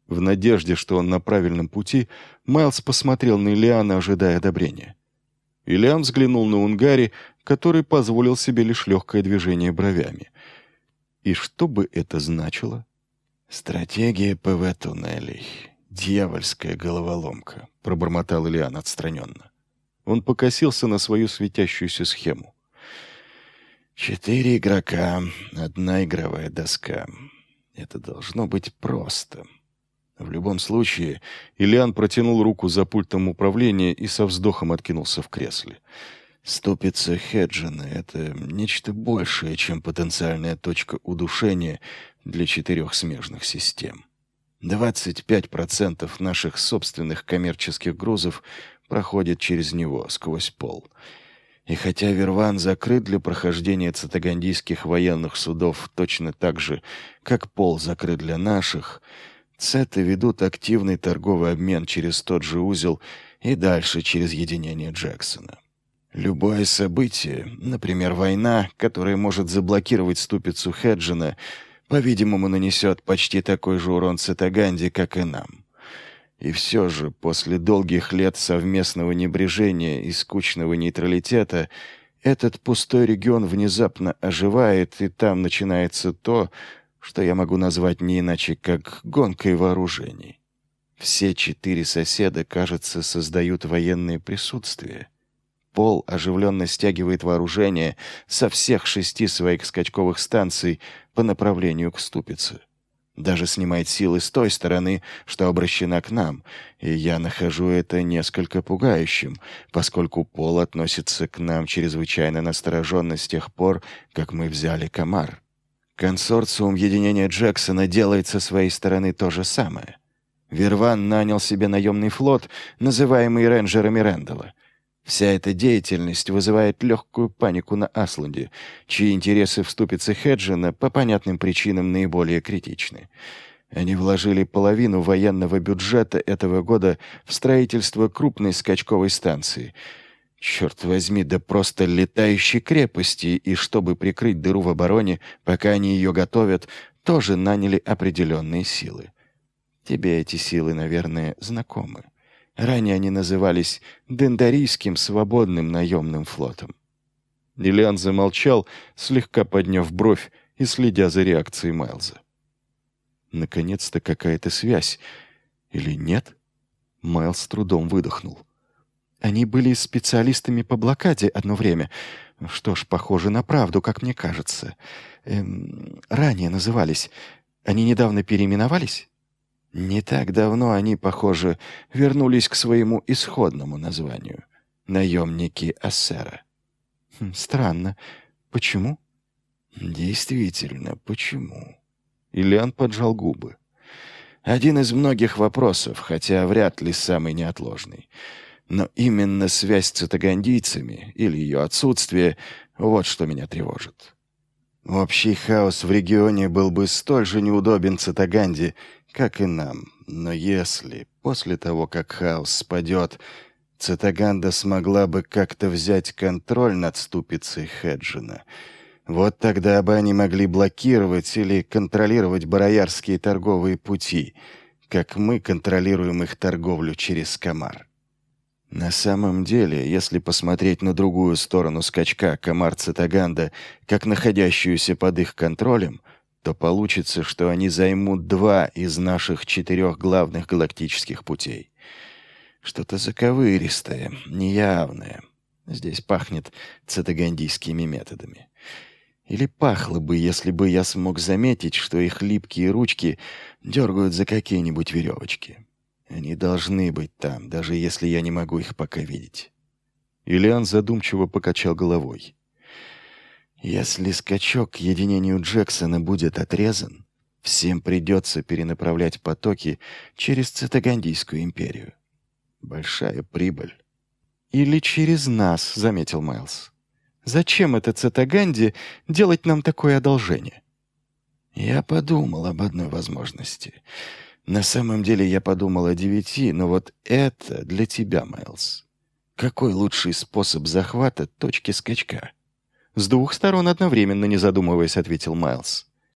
В надежде, что он на правильном пути, Майлз посмотрел на Илиана, ожидая одобрения. Илиан взглянул на Унгари, который позволил себе лишь легкое движение бровями. И что бы это значило? «Стратегия ПВ-туннелей. Дьявольская головоломка», — пробормотал Илиан отстраненно. Он покосился на свою светящуюся схему. 4 игрока, 1 игровая доска. Это должно быть просто. В любом случае, Илиан протянул руку за пультом управления и со вздохом откинулся в кресле. Ступица Хеджина — это нечто большее, чем потенциальная точка удушения для 4 смежных систем. 25% наших собственных коммерческих грузов проходит через него, сквозь пол. И хотя Верван закрыт для прохождения цитагандийских военных судов точно так же, как пол закрыт для наших, Цеты ведут активный торговый обмен через тот же узел и дальше через единение Джексона. Любое событие, например, война, которая может заблокировать ступицу Хеджина, по-видимому, нанесет почти такой же урон Цитаганде, как и нам. И все же, после долгих лет совместного небрежения и скучного нейтралитета, этот пустой регион внезапно оживает, и там начинается то, что я могу назвать не иначе, как гонкой вооружений. Все 4 соседа, кажется, создают военное присутствие. Пол оживленно стягивает вооружение со всех 6 своих скачковых станций по направлению к ступице. Даже снимает силы с той стороны, что обращена к нам, и я нахожу это несколько пугающим, поскольку Пол относится к нам чрезвычайно настороженно с тех пор, как мы взяли Камар. Консорциум единения Джексона делает со своей стороны то же самое. Верван нанял себе наемный флот, называемый рейнджерами Рэндалла. Вся эта деятельность вызывает легкую панику на Асланде, чьи интересы в ступице Хеджина по понятным причинам наиболее критичны. Они вложили половину военного бюджета этого года в строительство крупной скачковой станции. Черт возьми, да просто летающей крепости, и чтобы прикрыть дыру в обороне, пока они ее готовят, тоже наняли определенные силы. Тебе эти силы, наверное, знакомы. Ранее они назывались Дендарийским свободным наемным флотом. Илиан замолчал, слегка подняв бровь и следя за реакцией Майлза. Наконец-то какая-то связь. Или нет? Майлз с трудом выдохнул. Они были специалистами по блокаде одно время. Что ж, похоже на правду, как мне кажется. Ранее назывались. Они недавно переименовались? Не так давно они, похоже, вернулись к своему исходному названию. Наемники Ассера. Странно. Почему? Действительно, почему? Илиан поджал губы. Один из многих вопросов, хотя вряд ли самый неотложный. Но именно связь с цитагандийцами, или ее отсутствие, вот что меня тревожит. Общий хаос в регионе был бы столь же неудобен Цитаганде, как и нам. Но если, после того, как хаос спадет, Цитаганда смогла бы как-то взять контроль над ступицей Хеджина, вот тогда бы они могли блокировать или контролировать бароярские торговые пути, как мы контролируем их торговлю через Камар. На самом деле, если посмотреть на другую сторону скачка Камар-Цитаганда, как находящуюся под их контролем, то получится, что они займут 2 из наших 4 главных галактических путей. Что-то заковыристое, неявное. Здесь пахнет цитагандийскими методами. Или пахло бы, если бы я смог заметить, что их липкие ручки дергают за какие-нибудь веревочки. Они должны быть там, даже если я не могу их пока видеть. Илиан задумчиво покачал головой. Если скачок к единению Джексона будет отрезан, всем придется перенаправлять потоки через Цитагандийскую империю. Большая прибыль. Или через нас, заметил Майлз. Зачем это Цитаганде делать нам такое одолжение? Я подумал об одной возможности. На самом деле я подумал о 9, но вот это для тебя, Майлз. Какой лучший способ захвата точки скачка? С 2 сторон одновременно, не задумываясь, ответил Майлз.